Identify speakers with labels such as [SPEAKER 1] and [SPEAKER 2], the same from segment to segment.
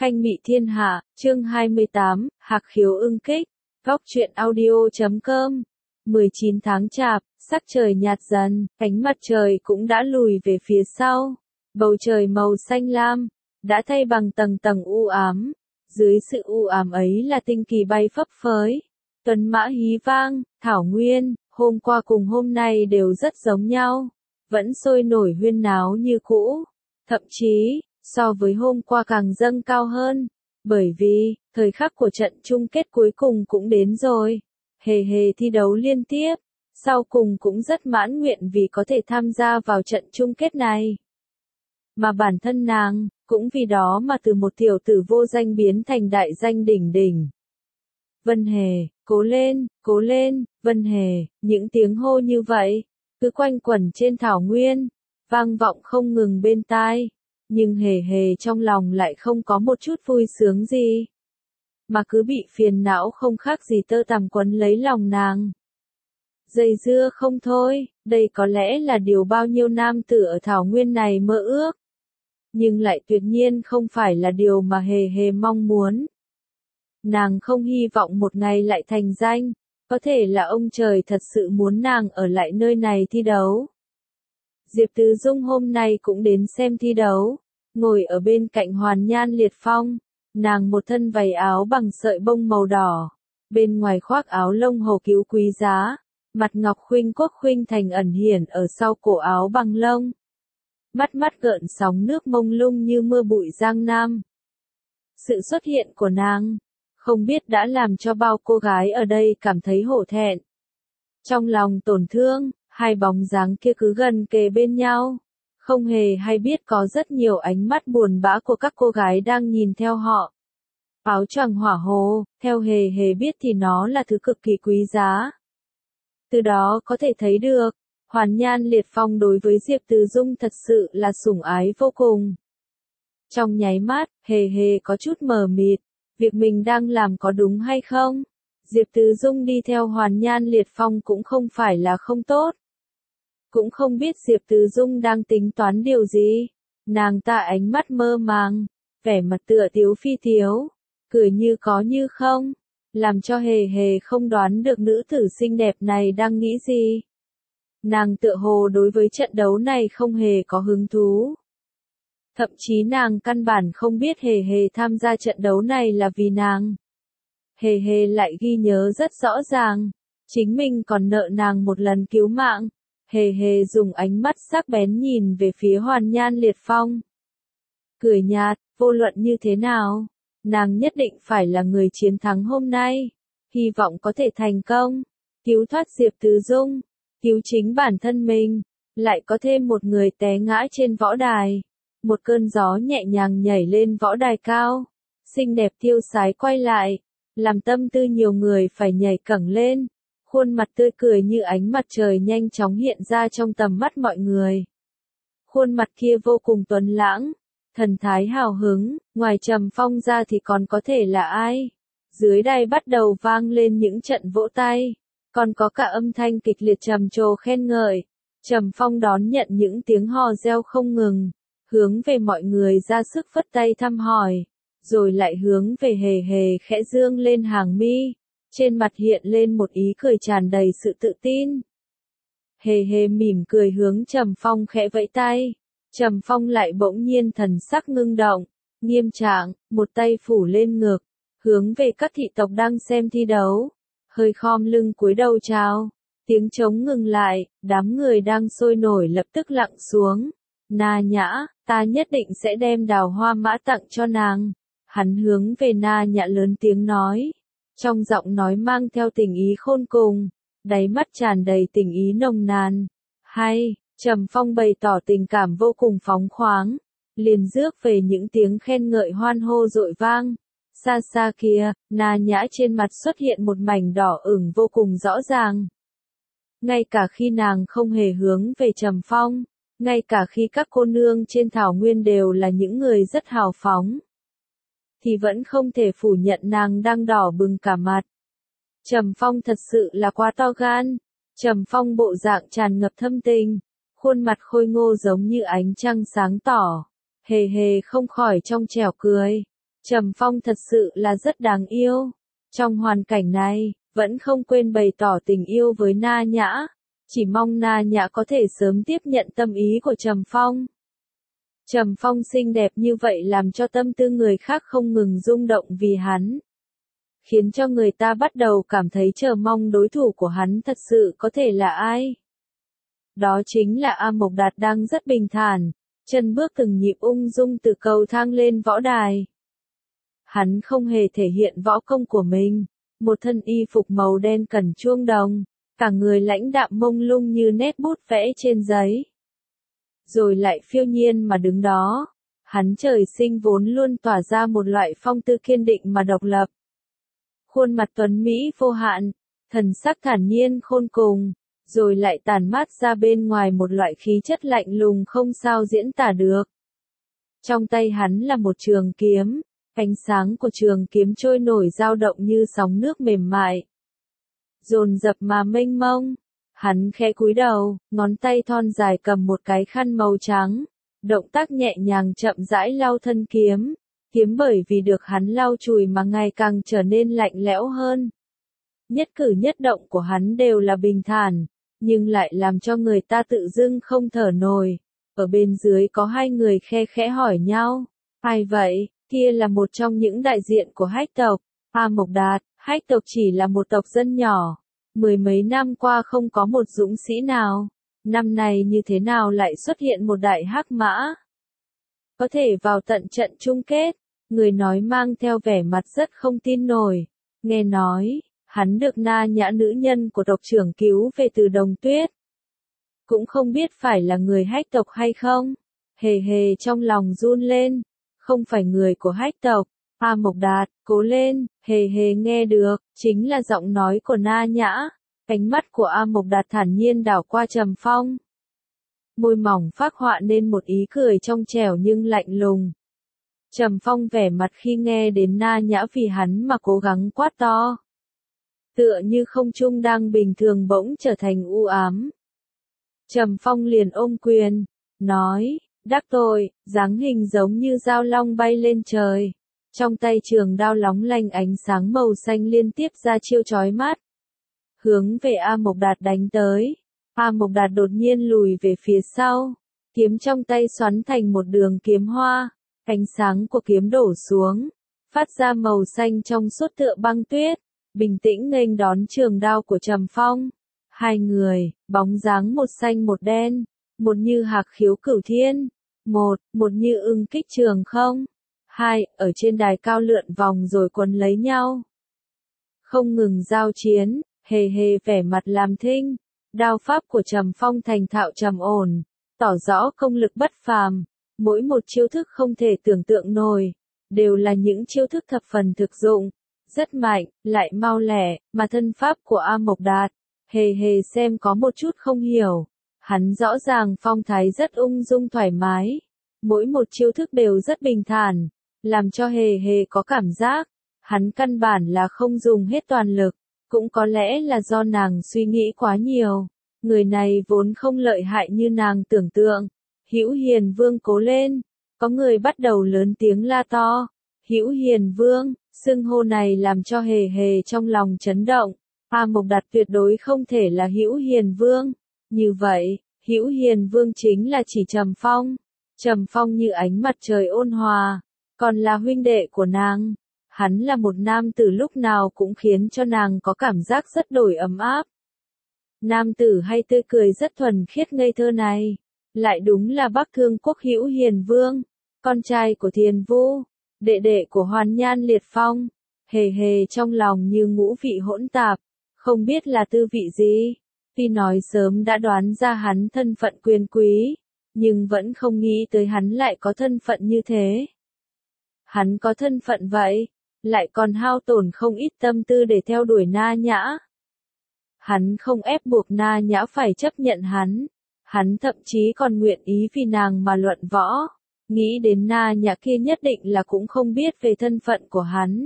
[SPEAKER 1] Khanh Mị Thiên Hạ, chương 28, Hạc Khiếu ưng kích, Góc truyện audio.com. 19 tháng Chạp, sắc trời nhạt dần, ánh mặt trời cũng đã lùi về phía sau. Bầu trời màu xanh lam, đã thay bằng tầng tầng u ám. Dưới sự u ám ấy là tinh kỳ bay phấp phới. Tuấn mã hí vang, thảo nguyên, hôm qua cùng hôm nay đều rất giống nhau. Vẫn sôi nổi huyên náo như cũ. Thậm chí, so với hôm qua càng dâng cao hơn. Bởi vì, thời khắc của trận chung kết cuối cùng cũng đến rồi. Hề hề thi đấu liên tiếp. Sau cùng cũng rất mãn nguyện vì có thể tham gia vào trận chung kết này. Mà bản thân nàng, cũng vì đó mà từ một tiểu tử vô danh biến thành đại danh đỉnh đỉnh. Vân Hề, cố lên, Vân Hề, những tiếng hô như vậy, cứ quanh quẩn trên thảo nguyên, vang vọng không ngừng bên tai. Nhưng hề hề trong lòng lại không có một chút vui sướng gì. Mà cứ bị phiền não không khác gì tơ tằm quấn lấy lòng nàng. Dây dưa không thôi, đây có lẽ là điều bao nhiêu nam tử ở thảo nguyên này mơ ước. Nhưng lại tuyệt nhiên không phải là điều mà hề hề mong muốn. Nàng không hy vọng một ngày lại thành danh, có thể là ông trời thật sự muốn nàng ở lại nơi này thi đấu. Diệp Tứ Dung hôm nay cũng đến xem thi đấu, ngồi ở bên cạnh Hoàn Nhan Liệt Phong, nàng một thân váy áo bằng sợi bông màu đỏ, bên ngoài khoác áo lông hổ cứu quý giá, mặt ngọc khuynh quốc khuynh thành ẩn hiển ở sau cổ áo bằng lông. Mắt mắt gợn sóng nước mông lung như mưa bụi Giang Nam. Sự xuất hiện của nàng, không biết đã làm cho bao cô gái ở đây cảm thấy hổ thẹn. Trong lòng tổn thương, hai bóng dáng kia cứ gần kề bên nhau. Không hề hay biết có rất nhiều ánh mắt buồn bã của các cô gái đang nhìn theo họ. Áo choàng hỏa hồ, theo hề hề biết thì nó là thứ cực kỳ quý giá. Từ đó có thể thấy được, Hoàn Nhan Liệt Phong đối với Diệp Từ Dung thật sự là sủng ái vô cùng. Trong nháy mắt, hề hề có chút mờ mịt, việc mình đang làm có đúng hay không? Diệp Từ Dung đi theo Hoàn Nhan Liệt Phong cũng không phải là không tốt. Cũng không biết Diệp Từ Dung đang tính toán điều gì. Nàng ta ánh mắt mơ màng, vẻ mặt tựa tiếu phi tiếu, cười như có như không, làm cho hề hề không đoán được nữ tử xinh đẹp này đang nghĩ gì. Nàng tựa hồ đối với trận đấu này không hề có hứng thú. Thậm chí nàng căn bản không biết hề hề tham gia trận đấu này là vì nàng. Hề hề lại ghi nhớ rất rõ ràng, chính mình còn nợ nàng một lần cứu mạng. Hề hề dùng ánh mắt sắc bén nhìn về phía Hoàn Nhan Liệt Phong. Cười nhạt, vô luận như thế nào, nàng nhất định phải là người chiến thắng hôm nay. Hy vọng có thể thành công, cứu thoát Diệp Từ Dung, cứu chính bản thân mình, lại có thêm một người té ngã trên võ đài. Một cơn gió nhẹ nhàng nhảy lên võ đài cao, xinh đẹp tiêu sái quay lại, làm tâm tư nhiều người phải nhảy cẫng lên. Khuôn mặt tươi cười như ánh mặt trời nhanh chóng hiện ra trong tầm mắt mọi người. Khuôn mặt kia vô cùng tuấn lãng, thần thái hào hứng, ngoài Trầm Phong ra thì còn có thể là ai? Dưới đài bắt đầu vang lên những trận vỗ tay, còn có cả âm thanh kịch liệt trầm trồ khen ngợi. Trầm Phong đón nhận những tiếng hò reo không ngừng, hướng về mọi người ra sức phất tay thăm hỏi, rồi lại hướng về hề hề khẽ dương lên hàng mi. Trên mặt hiện lên một ý cười tràn đầy sự tự tin. Hề hề mỉm cười hướng Trầm Phong khẽ vẫy tay. Trầm Phong lại bỗng nhiên thần sắc ngưng động, nghiêm trạng, một tay phủ lên ngực, hướng về các thị tộc đang xem thi đấu. Hơi khom lưng cúi đầu chào. Tiếng trống ngừng lại, đám người đang sôi nổi lập tức lặng xuống. Na Nhã, ta nhất định sẽ đem đào hoa mã tặng cho nàng. Hắn hướng về Na Nhã lớn tiếng nói. Trong giọng nói mang theo tình ý khôn cùng, đáy mắt tràn đầy tình ý nồng nàn. Hay, Trầm Phong bày tỏ tình cảm vô cùng phóng khoáng, liền rước về những tiếng khen ngợi hoan hô dội vang. Xa xa kia, Na Nhã trên mặt xuất hiện một mảnh đỏ ửng vô cùng rõ ràng. Ngay cả khi nàng không hề hướng về Trầm Phong, ngay cả khi các cô nương trên thảo nguyên đều là những người rất hào phóng, thì vẫn không thể phủ nhận nàng đang đỏ bừng cả mặt. Trầm Phong thật sự là quá to gan. Trầm Phong bộ dạng tràn ngập thâm tình, khuôn mặt khôi ngô giống như ánh trăng sáng tỏ. Hề hề không khỏi trong trẻo cười. Trầm Phong thật sự là rất đáng yêu. Trong hoàn cảnh này, vẫn không quên bày tỏ tình yêu với Na Nhã. Chỉ mong Na Nhã có thể sớm tiếp nhận tâm ý của Trầm Phong. Trầm Phong xinh đẹp như vậy làm cho tâm tư người khác không ngừng rung động vì hắn. Khiến cho người ta bắt đầu cảm thấy chờ mong đối thủ của hắn thật sự có thể là ai. Đó chính là A Mộc Đạt đang rất bình thản, chân bước từng nhịp ung dung từ cầu thang lên võ đài. Hắn không hề thể hiện võ công của mình, một thân y phục màu đen cẩn chuông đồng, cả người lãnh đạm mông lung như nét bút vẽ trên giấy. Rồi lại phiêu nhiên mà đứng đó, hắn trời sinh vốn luôn tỏa ra một loại phong tư kiên định mà độc lập. Khuôn mặt tuấn Mỹ vô hạn, thần sắc thản nhiên khôn cùng, rồi lại tản mát ra bên ngoài một loại khí chất lạnh lùng không sao diễn tả được. Trong tay hắn là một trường kiếm, ánh sáng của trường kiếm trôi nổi dao động như sóng nước mềm mại. Dồn dập mà mênh mông, hắn khẽ cúi đầu, ngón tay thon dài cầm một cái khăn màu trắng, động tác nhẹ nhàng chậm rãi lau thân kiếm. Kiếm bởi vì được hắn lau chùi mà ngày càng trở nên lạnh lẽo hơn. Nhất cử nhất động của hắn đều là bình thản, nhưng lại làm cho người ta tự dưng không thở nổi. Ở bên dưới có hai người khe khẽ hỏi nhau. Ai vậy? Kia là một trong những đại diện của Hách tộc. A Mộc Đạt, Hách tộc chỉ là một tộc dân nhỏ. Mười mấy năm qua không có một dũng sĩ nào. Năm này như thế nào lại xuất hiện một đại hắc mã? Có thể vào tận trận chung kết. Người nói mang theo vẻ mặt rất không tin nổi. Nghe nói, hắn được Na Nhã nữ nhân của tộc trưởng cứu về từ Đồng Tuyết. Cũng không biết phải là người Hách tộc hay không. Hề hề trong lòng run lên. Không phải người của Hách tộc. A Mộc Đạt, cố lên, hề hề nghe được, chính là giọng nói của Na Nhã. Ánh mắt của A Mộc Đạt thản nhiên đảo qua Trầm Phong. Môi mỏng phác họa nên một ý cười trong trẻo nhưng lạnh lùng. Trầm Phong vẻ mặt khi nghe đến Na Nhã vì hắn mà cố gắng quát to. Tựa như không trung đang bình thường bỗng trở thành u ám. Trầm Phong liền ôm quyền, nói, đắc tội, dáng hình giống như dao long bay lên trời. Trong tay trường đao lóng lanh ánh sáng màu xanh liên tiếp ra chiêu chói mắt. Hướng về A Mộc Đạt đánh tới. A Mộc Đạt đột nhiên lùi về phía sau. Kiếm trong tay xoắn thành một đường kiếm hoa. Ánh sáng của kiếm đổ xuống, phát ra màu xanh trong suốt tựa băng tuyết, bình tĩnh nghênh đón trường đao của Trầm Phong. Hai người, bóng dáng một xanh một đen, một như hạc khiếu cửu thiên, một như ưng kích trường không. Hai, ở trên đài cao lượn vòng rồi quấn lấy nhau. Không ngừng giao chiến, hề hề vẻ mặt làm thinh, đao pháp của Trầm Phong thành thạo trầm ổn, tỏ rõ công lực bất phàm. Mỗi một chiêu thức không thể tưởng tượng nổi, đều là những chiêu thức thập phần thực dụng, rất mạnh, lại mau lẹ, mà thân pháp của A Mộc Đạt, hề hề xem có một chút không hiểu. Hắn rõ ràng phong thái rất ung dung thoải mái, mỗi một chiêu thức đều rất bình thản, làm cho hề hề có cảm giác, hắn căn bản là không dùng hết toàn lực, cũng có lẽ là do nàng suy nghĩ quá nhiều, người này vốn không lợi hại như nàng tưởng tượng. Hữu Hiền Vương cố lên, có người bắt đầu lớn tiếng la to. Hữu Hiền Vương, xưng hô này làm cho hề hề trong lòng chấn động. A Mộc Đạt tuyệt đối không thể là Hữu Hiền Vương. Như vậy, Hữu Hiền Vương chính là chỉ Trầm Phong. Trầm Phong như ánh mặt trời ôn hòa, còn là huynh đệ của nàng. Hắn là một nam tử lúc nào cũng khiến cho nàng có cảm giác rất đổi ấm áp. Nam tử hay tươi cười rất thuần khiết ngây thơ này. Lại đúng là Bắc Thương Quốc Hữu Hiền Vương, con trai của Thiền Vu, đệ đệ của Hoàn Nhan Liệt Phong. Hề hề trong lòng như ngũ vị hỗn tạp, không biết là tư vị gì. Tuy nói sớm đã đoán ra hắn thân phận quyền quý, nhưng vẫn không nghĩ tới hắn lại có thân phận như thế. Hắn có thân phận vậy, lại còn hao tổn không ít tâm tư để theo đuổi Na Nhã. Hắn không ép buộc Na Nhã phải chấp nhận hắn. Hắn thậm chí còn nguyện ý vì nàng mà luận võ, nghĩ đến Na Nhã kia nhất định là cũng không biết về thân phận của hắn.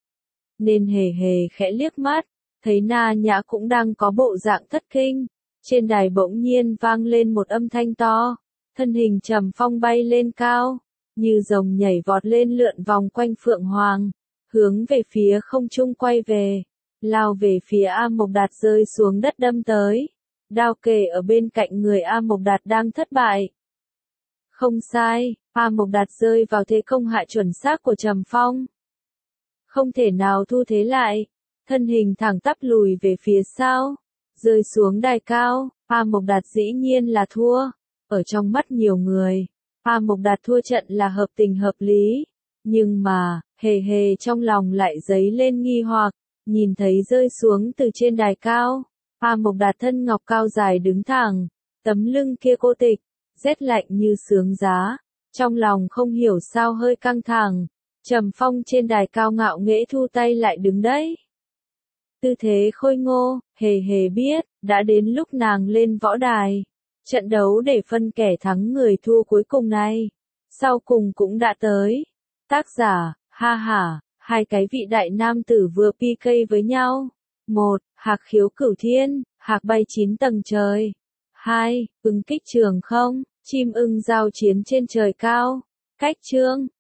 [SPEAKER 1] Nên hề hề khẽ liếc mắt, thấy Na Nhã cũng đang có bộ dạng thất kinh, trên đài bỗng nhiên vang lên một âm thanh to, thân hình Trầm Phong bay lên cao, như rồng nhảy vọt lên lượn vòng quanh Phượng Hoàng, hướng về phía không trung quay về, lao về phía A Mộc Đạt rơi xuống đất đâm tới. Đao kề ở bên cạnh người A Mộc Đạt đang thất bại. Không sai, A Mộc Đạt rơi vào thế công hại chuẩn xác của Trầm Phong. Không thể nào thu thế lại, thân hình thẳng tắp lùi về phía sau, rơi xuống đài cao, A Mộc Đạt dĩ nhiên là thua. Ở trong mắt nhiều người, A Mộc Đạt thua trận là hợp tình hợp lý, nhưng mà, hề hề trong lòng lại dấy lên nghi hoặc, nhìn thấy rơi xuống từ trên đài cao, A Mộc Đạt thân ngọc cao dài đứng thẳng, tấm lưng kia cô tịch, rét lạnh như sướng giá, trong lòng không hiểu sao hơi căng thẳng. Trầm Phong trên đài cao ngạo nghễ thu tay lại đứng đấy. Tư thế khôi ngô, hề hề biết, đã đến lúc nàng lên võ đài. Trận đấu để phân kẻ thắng người thua cuối cùng này, sau cùng cũng đã tới. Tác giả, ha ha, hai cái vị đại nam tử vừa PK với nhau. 1. Hạc khiếu cửu thiên, hạc bay 9 tầng trời. 2. Ưng kích trường không, chim ưng giao chiến trên trời cao. Cách chương